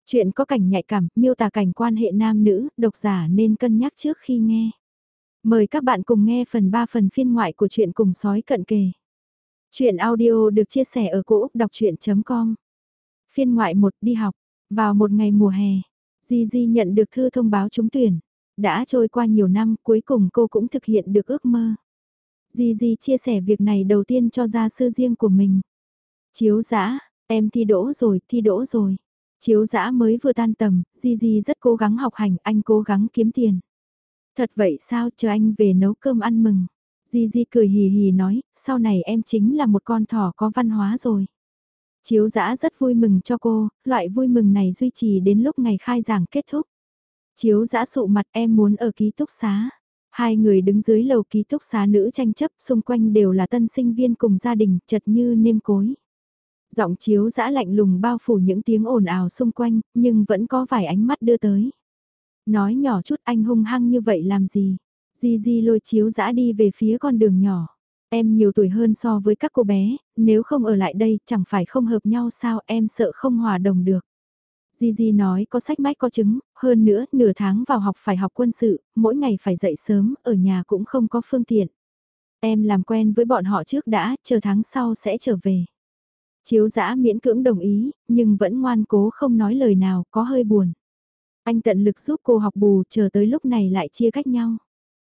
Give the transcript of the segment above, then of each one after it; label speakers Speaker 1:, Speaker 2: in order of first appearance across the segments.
Speaker 1: Chuyện có cảnh nhạy cảm, miêu tả cảnh quan hệ nam nữ, độc giả nên cân nhắc trước khi nghe. Mời các bạn cùng nghe phần 3 phần phiên ngoại của truyện Cùng Sói Cận Kề. Chuyện audio được chia sẻ ở cỗ đọc chuyện.com. Phiên ngoại 1 đi học. Vào một ngày mùa hè, Gigi nhận được thư thông báo trúng tuyển. Đã trôi qua nhiều năm, cuối cùng cô cũng thực hiện được ước mơ. Gigi chia sẻ việc này đầu tiên cho gia sư riêng của mình. Chiếu dã, em thi đỗ rồi, thi đỗ rồi. Chiếu dã mới vừa tan tầm, Gigi rất cố gắng học hành, anh cố gắng kiếm tiền. Thật vậy sao, chờ anh về nấu cơm ăn mừng. Gigi cười hì hì nói, sau này em chính là một con thỏ có văn hóa rồi. Chiếu dã rất vui mừng cho cô, loại vui mừng này duy trì đến lúc ngày khai giảng kết thúc. Chiếu dã sụ mặt, em muốn ở ký túc xá. Hai người đứng dưới lầu ký túc xá nữ tranh chấp, xung quanh đều là tân sinh viên cùng gia đình, chật như nêm cối. Giọng chiếu dã lạnh lùng bao phủ những tiếng ồn ào xung quanh, nhưng vẫn có vài ánh mắt đưa tới. Nói nhỏ chút, anh hung hăng như vậy làm gì? Gigi lôi chiếu dã đi về phía con đường nhỏ. Em nhiều tuổi hơn so với các cô bé, nếu không ở lại đây chẳng phải không hợp nhau sao, em sợ không hòa đồng được. Gigi nói có sách mách có chứng, hơn nữa nửa tháng vào học phải học quân sự, mỗi ngày phải dậy sớm, ở nhà cũng không có phương tiện. Em làm quen với bọn họ trước đã, chờ tháng sau sẽ trở về. Chiếu dã miễn cưỡng đồng ý, nhưng vẫn ngoan cố không nói lời nào, có hơi buồn. Anh tận lực giúp cô học bù, chờ tới lúc này lại chia cách nhau.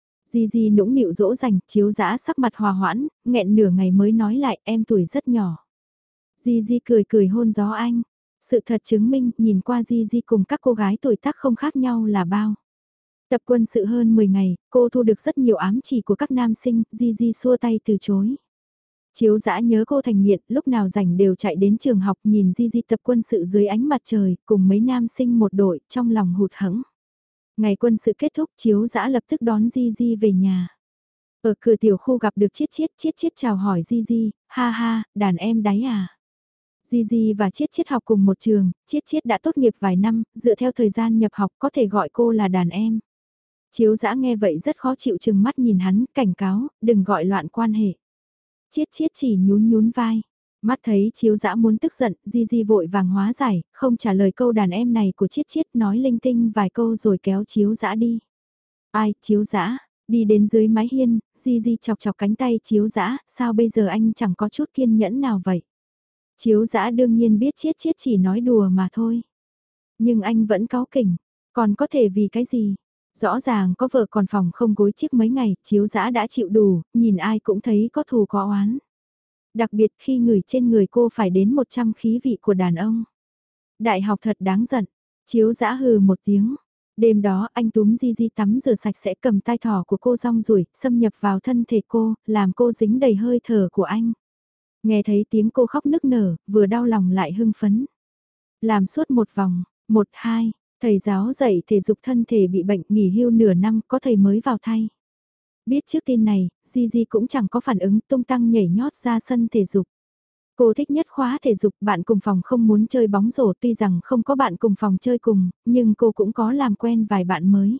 Speaker 1: Gigi nũng nịu dỗ dành, chiếu dã sắc mặt hòa hoãn, nghẹn nửa ngày mới nói lại em tuổi rất nhỏ. Gigi cười cười hôn gió anh. Sự thật chứng minh, nhìn qua Gigi cùng các cô gái tuổi tác không khác nhau là bao. Tập quân sự hơn 10 ngày, cô thu được rất nhiều ám chỉ của các nam sinh, Gigi xua tay từ chối. Chiếu dã nhớ cô thành nghiện, lúc nào rảnh đều chạy đến trường học nhìn Gigi tập quân sự dưới ánh mặt trời, cùng mấy nam sinh một đội, trong lòng hụt hẫng. Ngày quân sự kết thúc, Chiếu dã lập tức đón Gigi về nhà. Ở cửa tiểu khu gặp được Chiết Chiết chào hỏi Gigi, ha ha, đàn em đáy à. Gigi và Chiết học cùng một trường, Chiết đã tốt nghiệp vài năm, dựa theo thời gian nhập học có thể gọi cô là đàn em. Chiếu dã nghe vậy rất khó chịu, chừng mắt nhìn hắn, cảnh cáo, đừng gọi loạn quan hệ. Chiết chỉ nhún vai. Mắt thấy chiếu dã muốn tức giận, Gigi vội vàng hóa giải, không trả lời câu đàn em này của Chiết nói linh tinh vài câu rồi kéo chiếu dã đi. Ai, chiếu dã, đi đến dưới mái hiên, Gigi chọc cánh tay chiếu dã, sao bây giờ anh chẳng có chút kiên nhẫn nào vậy? Chiếu dã đương nhiên biết Chiết chỉ nói đùa mà thôi. Nhưng anh vẫn cáu kỉnh, còn có thể vì cái gì? Rõ ràng có vợ còn phòng không gối chiếc mấy ngày, chiếu dã đã chịu đủ, nhìn ai cũng thấy có thù có oán. Đặc biệt khi ngửi trên người cô phải đến 100 khí vị của đàn ông. Đại học thật đáng giận, chiếu dã hừ một tiếng. Đêm đó anh túm Gigi tắm rửa sạch sẽ, cầm tai thỏ của cô rong ruổi, xâm nhập vào thân thể cô, làm cô dính đầy hơi thở của anh. Nghe thấy tiếng cô khóc nức nở, vừa đau lòng lại hưng phấn. Làm suốt một vòng, 1, 2, thầy giáo dạy thể dục thân thể bị bệnh nghỉ hưu nửa năm, có thầy mới vào thay. Biết trước tin này, Gigi cũng chẳng có phản ứng, tung tăng nhảy nhót ra sân thể dục. Cô thích nhất khóa thể dục, bạn cùng phòng không muốn chơi bóng rổ, tuy rằng không có bạn cùng phòng chơi cùng, nhưng cô cũng có làm quen vài bạn mới.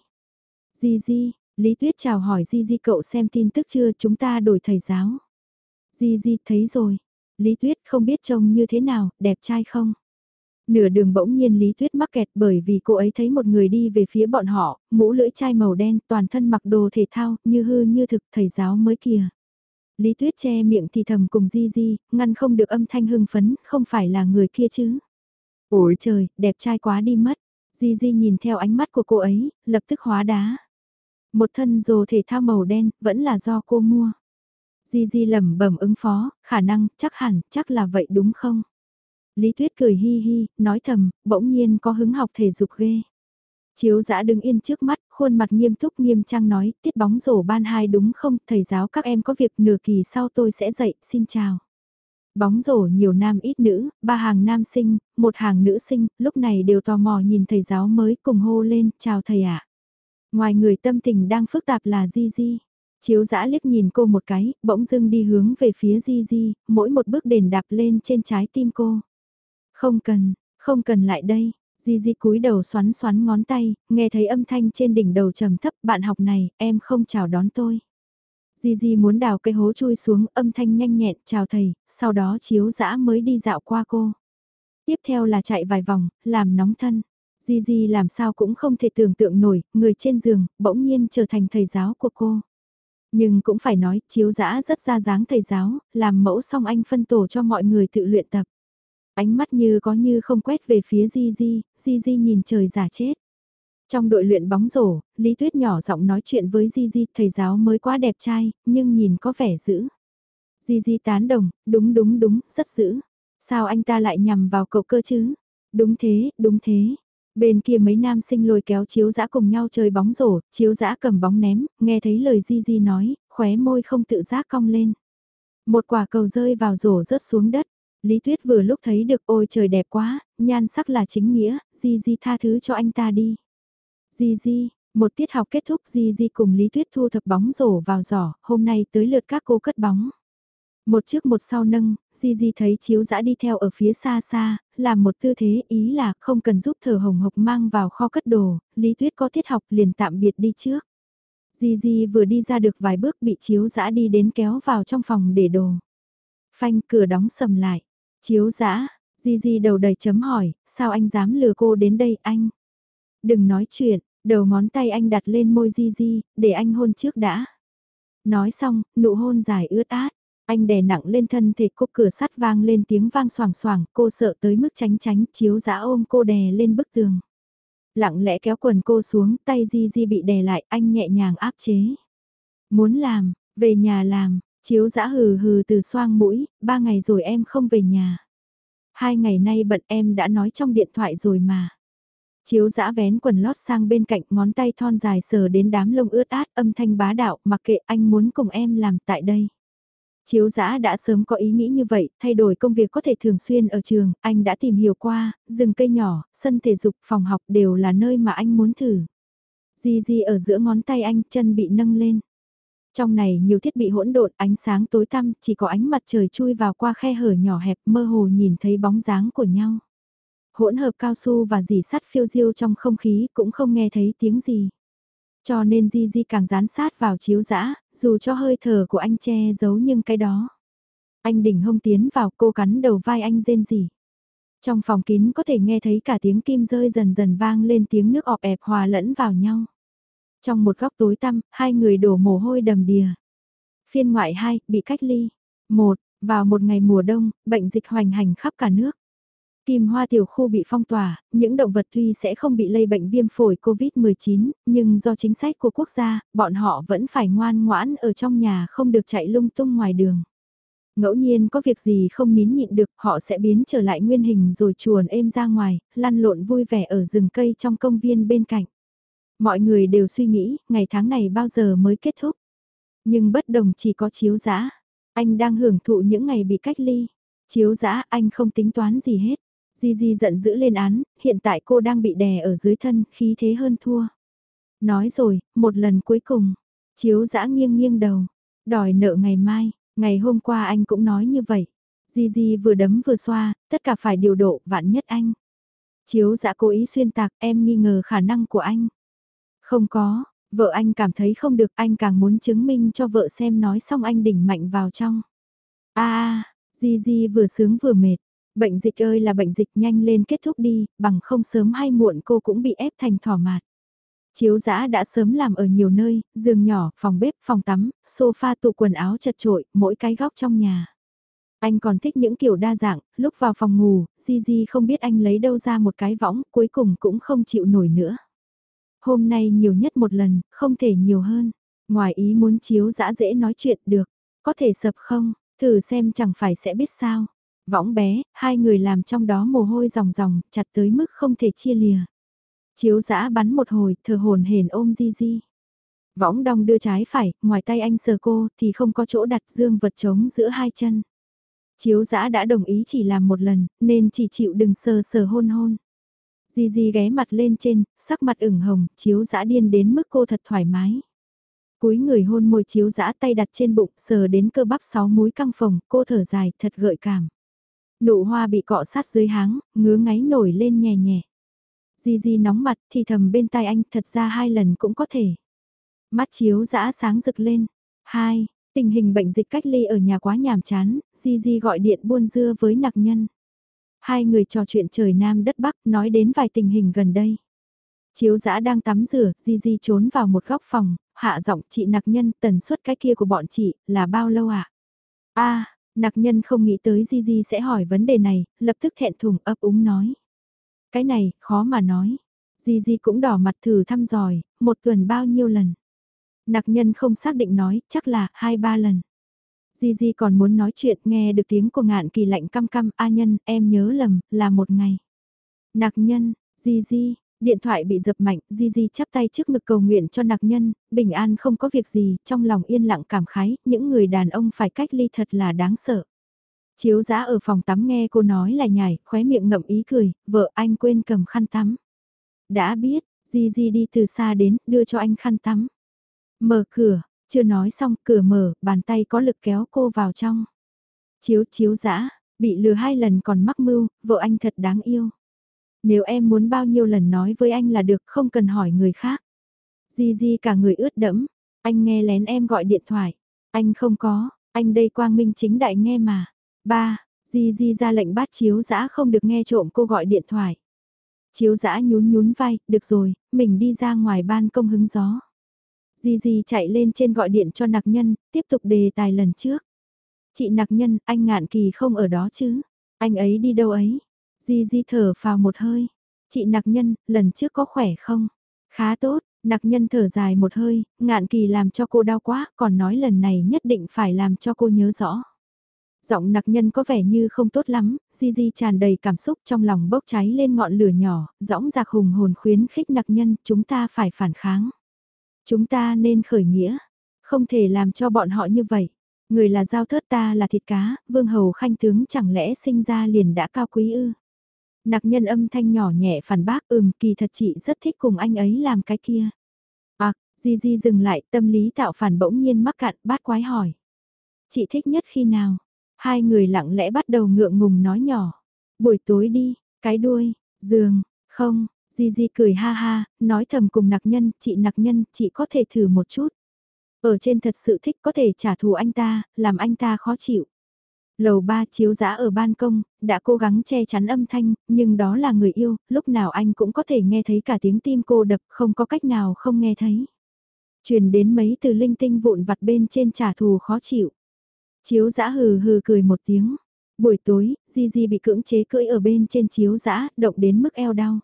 Speaker 1: Gigi, Lý Tuyết chào hỏi Gigi, cậu xem tin tức chưa, chúng ta đổi thầy giáo. Gigi thấy rồi. Lý Tuyết không biết trông như thế nào, đẹp trai không? Nửa đường bỗng nhiên Lý Tuyết mắc kẹt bởi vì cô ấy thấy một người đi về phía bọn họ, mũ lưỡi chai màu đen, toàn thân mặc đồ thể thao, như hư như thực, thầy giáo mới kìa. Lý Tuyết che miệng thì thầm cùng Gigi, ngăn không được âm thanh hưng phấn, không phải là người kia chứ. Ôi trời, đẹp trai quá đi mất. Gigi nhìn theo ánh mắt của cô ấy, lập tức hóa đá. Một thân đồ thể thao màu đen, vẫn là do cô mua. Gigi lẩm bẩm ứng phó, khả năng, chắc hẳn, chắc là vậy đúng không? Lý Tuyết cười hi hi, nói thầm, bỗng nhiên có hứng học thể dục ghê. Chiếu dã đứng yên trước mắt, khuôn mặt nghiêm túc nghiêm trang nói, tiết bóng rổ ban 2 đúng không, thầy giáo các em có việc nửa kỳ sau tôi sẽ dạy, xin chào. Bóng rổ nhiều nam ít nữ, 3 hàng nam sinh, 1 hàng nữ sinh, lúc này đều tò mò nhìn thầy giáo mới cùng hô lên, chào thầy ạ. Ngoài người tâm tình đang phức tạp là Gigi. Chiếu dã liếc nhìn cô một cái, bỗng dưng đi hướng về phía Gigi, mỗi một bước đền đạp lên trên trái tim cô. Không cần lại đây. Gigi cúi đầu xoắn xoắn ngón tay, nghe thấy âm thanh trên đỉnh đầu trầm thấp, bạn học này, em không chào đón tôi. Gigi muốn đào cây hố chui xuống, âm thanh nhanh nhẹn, chào thầy, sau đó chiếu dã mới đi dạo qua cô. Tiếp theo là chạy vài vòng, làm nóng thân. Gigi làm sao cũng không thể tưởng tượng nổi, người trên giường, bỗng nhiên trở thành thầy giáo của cô. Nhưng cũng phải nói, Chiếu Dã rất ra dáng thầy giáo, làm mẫu xong anh phân tổ cho mọi người tự luyện tập. Ánh mắt như có như không quét về phía Gigi, Gigi nhìn trời giả chết. Trong đội luyện bóng rổ, Lý Tuyết nhỏ giọng nói chuyện với Gigi, thầy giáo mới quá đẹp trai, nhưng nhìn có vẻ dữ. Gigi tán đồng, đúng đúng đúng, rất dữ. Sao anh ta lại nhằm vào cậu cơ chứ? Đúng thế, đúng thế. Bên kia mấy nam sinh lôi kéo Chiếu Dã cùng nhau chơi bóng rổ, Chiếu Dã cầm bóng ném, nghe thấy lời Gigi nói, khóe môi không tự giác cong lên. Một quả cầu rơi vào rổ rớt xuống đất. Lý Tuyết vừa lúc thấy được, ôi trời đẹp quá, nhan sắc là chính nghĩa, Gigi tha thứ cho anh ta đi. Gigi, một tiết học kết thúc, Gigi cùng Lý Tuyết thu thập bóng rổ vào giỏ, hôm nay tới lượt các cô cất bóng. Một trước một sau nâng, Gigi thấy Chiếu Dã đi theo ở phía xa xa, làm một tư thế ý là không cần giúp thở hồng hộc mang vào kho cất đồ, Lý Tuyết có tiết học liền tạm biệt đi trước. Gigi vừa đi ra được vài bước bị Chiếu Dã đi đến kéo vào trong phòng để đồ. Phanh cửa đóng sầm lại. Chiếu Dã, Gigi đầu đầy chấm hỏi, sao anh dám lừa cô đến đây anh? Đừng nói chuyện, đầu ngón tay anh đặt lên môi Gigi, để anh hôn trước đã. Nói xong, nụ hôn dài ướt át. Anh đè nặng lên thân thể cô, cửa sắt vang lên tiếng vang xoảng xoảng, cô sợ tới mức tránh tránh, Chiếu Dã ôm cô đè lên bức tường. Lặng lẽ kéo quần cô xuống, tay Gigi bị đè lại, anh nhẹ nhàng áp chế. Muốn làm, về nhà làm, Chiếu Dã hừ hừ từ xoang mũi, 3 ngày rồi em không về nhà. 2 ngày nay bận em đã nói trong điện thoại rồi mà. Chiếu Dã vén quần lót sang bên cạnh, ngón tay thon dài sờ đến đám lông ướt át, âm thanh bá đạo, mặc kệ anh muốn cùng em làm tại đây. Chiếu Dã đã sớm có ý nghĩ như vậy, thay đổi công việc có thể thường xuyên ở trường, anh đã tìm hiểu qua, rừng cây nhỏ, sân thể dục, phòng học đều là nơi mà anh muốn thử. Gigi ở giữa ngón tay anh, chân bị nâng lên. Trong này nhiều thiết bị hỗn độn, ánh sáng tối tăm, chỉ có ánh mặt trời chui vào qua khe hở nhỏ hẹp, mơ hồ nhìn thấy bóng dáng của nhau. Hỗn hợp cao su và dì sắt phiêu diêu trong không khí, cũng không nghe thấy tiếng gì. Cho nên Gigi càng dán sát vào Chiếu Dã, dù cho hơi thở của anh che giấu nhưng cái đó. Anh đỉnh hông tiến vào, cô cắn đầu vai anh rên rỉ. Trong phòng kín có thể nghe thấy cả tiếng kim rơi dần dần vang lên, tiếng nước ọp ẹp hòa lẫn vào nhau. Trong một góc tối tăm, hai người đổ mồ hôi đầm đìa. Phiên ngoại 2, bị cách ly. 1. Vào một ngày mùa đông, bệnh dịch hoành hành khắp cả nước. Kim Hoa tiểu khu bị phong tỏa, những động vật tuy sẽ không bị lây bệnh viêm phổi COVID-19, nhưng do chính sách của quốc gia, bọn họ vẫn phải ngoan ngoãn ở trong nhà, không được chạy lung tung ngoài đường. Ngẫu nhiên có việc gì không nín nhịn được, họ sẽ biến trở lại nguyên hình rồi chuồn êm ra ngoài, lăn lộn vui vẻ ở rừng cây trong công viên bên cạnh. Mọi người đều suy nghĩ, ngày tháng này bao giờ mới kết thúc. Nhưng bất đồng chỉ có Chiếu Dã. Anh đang hưởng thụ những ngày bị cách ly. Chiếu Dã, anh không tính toán gì hết. Gigi giận dữ lên án, hiện tại cô đang bị đè ở dưới thân, khí thế hơn thua. Nói rồi, một lần cuối cùng. Chiếu Dã nghiêng nghiêng đầu. Đòi nợ ngày mai, ngày hôm qua anh cũng nói như vậy. Gigi vừa đấm vừa xoa, tất cả phải điều độ, vạn nhất anh. Chiếu Dã cố ý xuyên tạc, em nghi ngờ khả năng của anh. Không có, vợ anh cảm thấy không được, anh càng muốn chứng minh cho vợ xem, nói xong anh đỉnh mạnh vào trong. Gigi vừa sướng vừa mệt. Bệnh dịch ơi là bệnh dịch, nhanh lên kết thúc đi, bằng không sớm hay muộn cô cũng bị ép thành thỏ mạt. Chiếu Dã đã sớm làm ở nhiều nơi, giường nhỏ, phòng bếp, phòng tắm, sofa, tủ quần áo chật chội, mỗi cái góc trong nhà. Anh còn thích những kiểu đa dạng, lúc vào phòng ngủ, Gigi không biết anh lấy đâu ra một cái võng, cuối cùng cũng không chịu nổi nữa. Hôm nay nhiều nhất một lần, không thể nhiều hơn. Ngoài ý muốn Chiếu Dã dễ nói chuyện được, có thể sập không, thử xem chẳng phải sẽ biết sao. Võng bé, hai người làm trong đó mồ hôi ròng ròng, chặt tới mức không thể chia lìa. Chiếu Dã bắn một hồi, thở hổn hển ôm Gigi. Võng đong đưa trái phải, ngoài tay anh sờ cô thì không có chỗ đặt, dương vật trống giữa hai chân. Chiếu Dã đã đồng ý chỉ làm một lần, nên chỉ chịu đừng sờ sờ hôn hôn. Gigi ghé mặt lên trên, sắc mặt ửng hồng, Chiếu Dã điên đến mức cô thật thoải mái. Cúi người hôn môi Chiếu Dã, tay đặt trên bụng, sờ đến cơ bắp 6 múi căng phồng, cô thở dài, thật gợi cảm. Nụ hoa bị cọ sát dưới háng, ngứa ngáy nổi lên nhẹ nhẹ. Gigi nóng mặt thì thầm bên tai anh, thật ra 2 lần cũng có thể. Mắt Chiếu Dã sáng rực lên. 2. Tình hình bệnh dịch cách ly ở nhà quá nhàm chán, Gigi gọi điện buôn dưa với Nặc Nhân. Hai người trò chuyện trời Nam đất Bắc nói đến vài tình hình gần đây. Chiếu dã đang tắm rửa, Di trốn vào một góc phòng, hạ giọng chị nặc nhân tần suất cái kia của bọn chị là bao lâu ạ? Nặc nhân không nghĩ tới Di sẽ hỏi vấn đề này, lập tức thẹn thùng ấp úng nói. Cái này, khó mà nói. Di cũng đỏ mặt thử thăm dòi, một tuần bao nhiêu lần. Nặc nhân không xác định nói, chắc là 2-3 lần. Di còn muốn nói chuyện nghe được tiếng của Ngạn Kỳ lạnh căm căm, a nhân, em nhớ lầm, là một ngày. Nặc nhân, Di, điện thoại bị dập mạnh, Di chắp tay trước ngực cầu nguyện cho nặc nhân, bình an không có việc gì, trong lòng yên lặng cảm khái, những người đàn ông phải cách ly thật là đáng sợ. Chiếu dã ở phòng tắm nghe cô nói là nhảy, khóe miệng ngậm ý cười, vợ anh quên cầm khăn tắm. Đã biết, Di đi từ xa đến, đưa cho anh khăn tắm. Mở cửa, chưa nói xong, cửa mở, bàn tay có lực kéo cô vào trong. Chiếu dã, bị lừa 2 lần còn mắc mưu, vợ anh thật đáng yêu. Nếu em muốn bao nhiêu lần nói với anh là được, không cần hỏi người khác. Di cả người ướt đẫm, anh nghe lén em gọi điện thoại. Anh không có, anh đây quang minh chính đại nghe mà. Ba, Di ra lệnh bắt chiếu dã không được nghe trộm cô gọi điện thoại. Chiếu dã nhún vai, được rồi, mình đi ra ngoài ban công hứng gió. Di chạy lên trên gọi điện cho nặc nhân, tiếp tục đề tài lần trước. Chị nặc nhân, anh Ngạn Kỳ không ở đó chứ? Anh ấy đi đâu ấy? Di thở phào một hơi. Chị nặc nhân, lần trước có khỏe không? Khá tốt, nặc nhân thở dài một hơi, Ngạn Kỳ làm cho cô đau quá, còn nói lần này nhất định phải làm cho cô nhớ rõ. Giọng nặc nhân có vẻ như không tốt lắm, Di tràn đầy cảm xúc trong lòng bốc cháy lên ngọn lửa nhỏ, dõng dạc hùng hồn khuyến khích nặc nhân, chúng ta phải phản kháng. Chúng ta nên khởi nghĩa, không thể làm cho bọn họ như vậy. Người là dao thớt ta là thịt cá, vương hầu khanh tướng chẳng lẽ sinh ra liền đã cao quý ư. Nặc nhân âm thanh nhỏ nhẹ phản bác kỳ thật chị rất thích cùng anh ấy làm cái kia. Di dừng lại tâm lý tạo phản bỗng nhiên mắc cạn bát quái hỏi. Chị thích nhất khi nào? Hai người lặng lẽ bắt đầu ngượng ngùng nói nhỏ. Buổi tối đi, cái đuôi, giường, không, Di cười ha ha, nói thầm cùng nặc nhân, chị có thể thử một chút. Ở trên thật sự thích có thể trả thù anh ta, làm anh ta khó chịu. Lầu 3 chiếu dã ở ban công, đã cố gắng che chắn âm thanh, nhưng đó là người yêu, lúc nào anh cũng có thể nghe thấy cả tiếng tim cô đập, không có cách nào không nghe thấy. Truyền đến mấy từ linh tinh vụn vặt bên trên trả thù khó chịu. Chiếu dã hừ hừ cười một tiếng. Buổi tối, Di bị cưỡng chế cưỡi ở bên trên chiếu dã, động đến mức eo đau.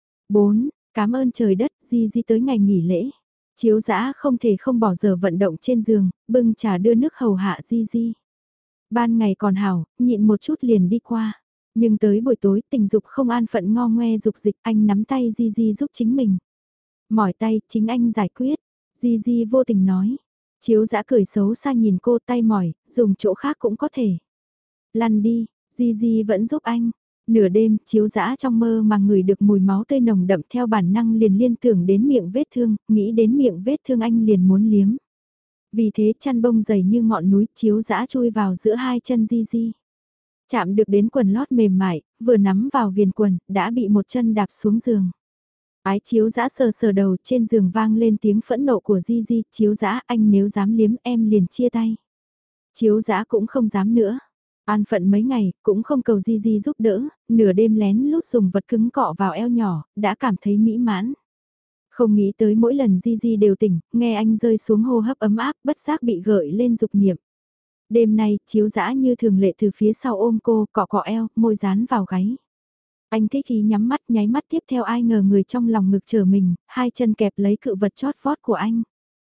Speaker 1: 4. Cảm ơn trời đất, Di tới ngày nghỉ lễ. Chiếu dã không thể không bỏ giờ vận động trên giường, bưng trà đưa nước hầu hạ Di. Ban ngày còn hảo, nhịn một chút liền đi qua. Nhưng tới buổi tối tình dục không an phận ngo ngoe dục dịch, anh nắm tay Di giúp chính mình. Mỏi tay, chính anh giải quyết. Di vô tình nói. Chiếu dã cười xấu xa nhìn cô tay mỏi, dùng chỗ khác cũng có thể. Lăn đi, Di vẫn giúp anh. Nửa đêm, chiếu dã trong mơ mà ngửi được mùi máu tươi nồng đậm theo bản năng liền liên tưởng đến miệng vết thương, nghĩ đến miệng vết thương anh liền muốn liếm. Vì thế chăn bông dày như ngọn núi chiếu dã chui vào giữa hai chân Di. Chạm được đến quần lót mềm mại, vừa nắm vào viền quần, đã bị một chân đạp xuống giường. Ái chiếu dã sờ đầu trên giường vang lên tiếng phẫn nộ của Di, chiếu dã anh nếu dám liếm em liền chia tay. Chiếu dã cũng không dám nữa. An phận mấy ngày, cũng không cầu Di giúp đỡ, nửa đêm lén lút dùng vật cứng cọ vào eo nhỏ, đã cảm thấy mỹ mãn. Không nghĩ tới mỗi lần Di đều tỉnh, nghe anh rơi xuống hô hấp ấm áp, bất giác bị gợi lên dục niệm. Đêm nay, chiếu dã như thường lệ từ phía sau ôm cô, cọ eo, môi dán vào gáy. Anh thích ý nhắm mắt nháy mắt tiếp theo ai ngờ người trong lòng ngực chờ mình, hai chân kẹp lấy cự vật chót vót của anh.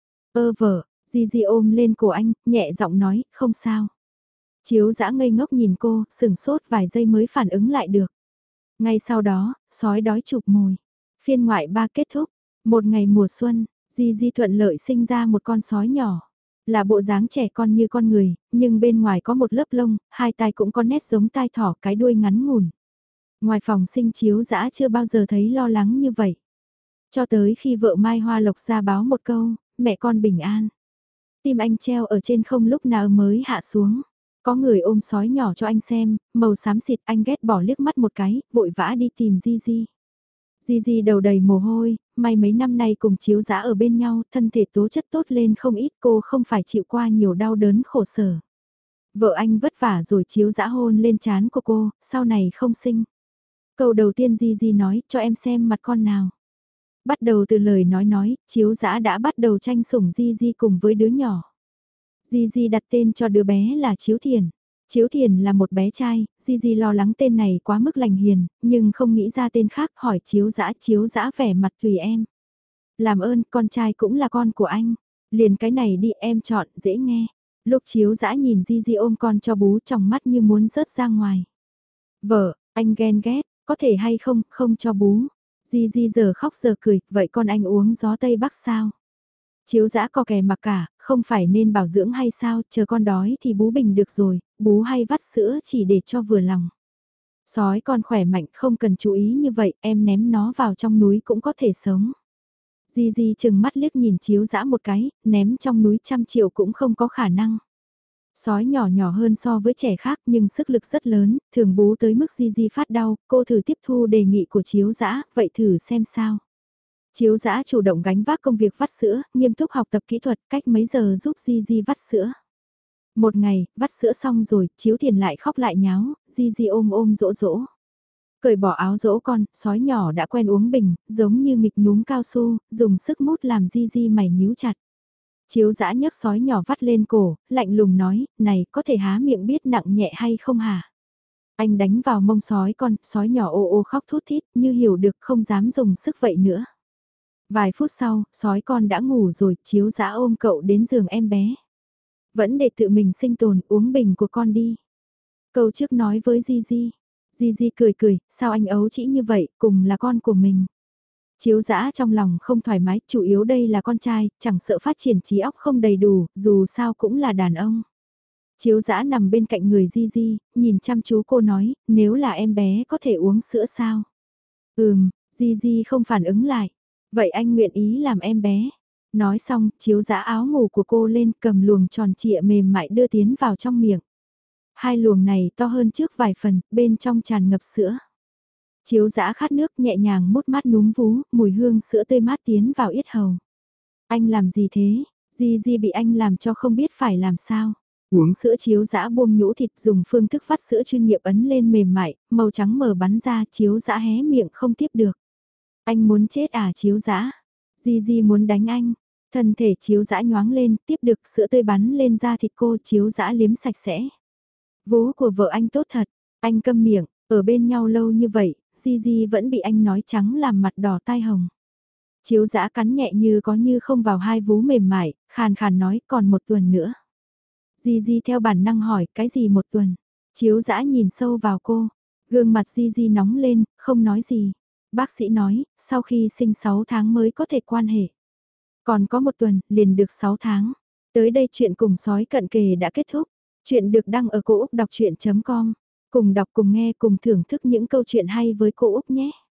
Speaker 1: Vợ, Di ôm lên cổ anh, nhẹ giọng nói, không sao. Chiếu dã ngây ngốc nhìn cô, sửng sốt vài giây mới phản ứng lại được. Ngay sau đó, sói đói chụp mồi. Phiên ngoại 3 kết thúc. Một ngày mùa xuân, Di thuận lợi sinh ra một con sói nhỏ. Là bộ dáng trẻ con như con người, nhưng bên ngoài có một lớp lông, hai tai cũng có nét giống tai thỏ, cái đuôi ngắn ngủn. Ngoài phòng sinh chiếu dã chưa bao giờ thấy lo lắng như vậy. Cho tới khi vợ Mai Hoa Lộc ra báo một câu, mẹ con bình an. Tim anh treo ở trên không lúc nào mới hạ xuống. Có người ôm sói nhỏ cho anh xem, màu xám xịt anh ghét bỏ liếc mắt một cái, vội vã đi tìm Di. Di đầu đầy mồ hôi, may mấy năm nay cùng chiếu dã ở bên nhau, thân thể tố chất tốt lên không ít cô không phải chịu qua nhiều đau đớn khổ sở. Vợ anh vất vả rồi, Chiếu Dã hôn lên trán của cô, sau này không sinh. Câu đầu tiên Di nói, cho em xem mặt con nào. Bắt đầu từ lời nói, Chiếu Dã đã bắt đầu tranh sủng Di cùng với đứa nhỏ. Di đặt tên cho đứa bé là Chiếu Thiền. Chiếu Thiền là một bé trai, Di lo lắng tên này quá mức lành hiền, nhưng không nghĩ ra tên khác, hỏi Chiếu Dã vẻ mặt tùy em. Làm ơn, con trai cũng là con của anh. Liền cái này đi, em chọn, dễ nghe. Lúc Chiếu Dã nhìn Di ôm con cho bú, trong mắt như muốn rớt ra ngoài. Vợ, anh ghen ghét, có thể hay không, không cho bú. Di giờ khóc giờ cười, vậy con anh uống gió Tây Bắc sao? Chiếu Dã co kè mặc cả, không phải nên bảo dưỡng hay sao, chờ con đói thì bú bình được rồi, bú hay vắt sữa chỉ để cho vừa lòng. Sói con khỏe mạnh, không cần chú ý như vậy, em ném nó vào trong núi cũng có thể sống. Di chừng mắt liếc nhìn Chiếu Dã một cái, ném trong núi 100 triệu cũng không có khả năng. Sói nhỏ hơn so với trẻ khác nhưng sức lực rất lớn, thường bú tới mức Di phát đau, cô thử tiếp thu đề nghị của Chiếu Dã, vậy thử xem sao. Chiếu Dã chủ động gánh vác công việc vắt sữa, nghiêm túc học tập kỹ thuật, cách mấy giờ giúp Di vắt sữa. Một ngày, vắt sữa xong rồi, Chiếu Thiền lại khóc lại nháo, Di ôm dỗ. Cởi bỏ áo dỗ con, sói nhỏ đã quen uống bình, giống như nghịch núm cao su, dùng sức mút làm Di mày nhíu chặt. Chiếu Dã nhấc sói nhỏ vắt lên cổ, lạnh lùng nói, này có thể há miệng biết nặng nhẹ hay không hả? Anh đánh vào mông sói con, sói nhỏ ô khóc thút thít, như hiểu được không dám dùng sức vậy nữa. Vài phút sau, sói con đã ngủ rồi, Chiếu Dã ôm cậu đến giường em bé. Vẫn để tự mình sinh tồn, uống bình của con đi. Câu trước nói với Di cười, sao anh ấu chỉ như vậy, cùng là con của mình. Chiếu Dã trong lòng không thoải mái, chủ yếu đây là con trai, chẳng sợ phát triển trí óc không đầy đủ, dù sao cũng là đàn ông. Chiếu Dã nằm bên cạnh người Di, nhìn chăm chú cô nói, nếu là em bé có thể uống sữa sao? Di không phản ứng lại. Vậy anh nguyện ý làm em bé. Nói xong, Chiếu Dã áo ngủ của cô lên, cầm luồng tròn trịa mềm mại đưa tiến vào trong miệng. Hai luồng này to hơn trước vài phần, bên trong tràn ngập sữa. Chiếu Dã khát nước nhẹ nhàng mút mát núm vú, mùi hương sữa tươi mát tiến vào yết hầu. Anh làm gì thế? Di bị anh làm cho không biết phải làm sao. Uống sữa. Chiếu Dã buông nhũ thịt, dùng phương thức vắt sữa chuyên nghiệp ấn lên mềm mại, màu trắng mờ bắn ra. Chiếu Dã hé miệng không tiếp được. Anh muốn chết à Chiếu Dã? Di muốn đánh anh. Thân thể Chiếu Dã nhoáng lên, tiếp được sữa tươi bắn lên da thịt cô. Chiếu Dã liếm sạch sẽ. Vú của vợ anh tốt thật. Anh câm miệng, ở bên nhau lâu như vậy, Di vẫn bị anh nói trắng làm mặt đỏ tai hồng. Chiếu Dã cắn nhẹ như có như không vào hai vú mềm mại, khàn khàn nói còn 1 tuần nữa. Di theo bản năng hỏi cái gì 1 tuần. Chiếu Dã nhìn sâu vào cô, gương mặt Di nóng lên, không nói gì. Bác sĩ nói, sau khi sinh 6 tháng mới có thể quan hệ. Còn có 1 tuần, liền được 6 tháng. Tới đây chuyện cùng sói cận kề đã kết thúc. Chuyện được đăng ở cô Úc Đọc Chuyện.com. Cùng đọc cùng nghe cùng thưởng thức những câu chuyện hay với cô Úc nhé.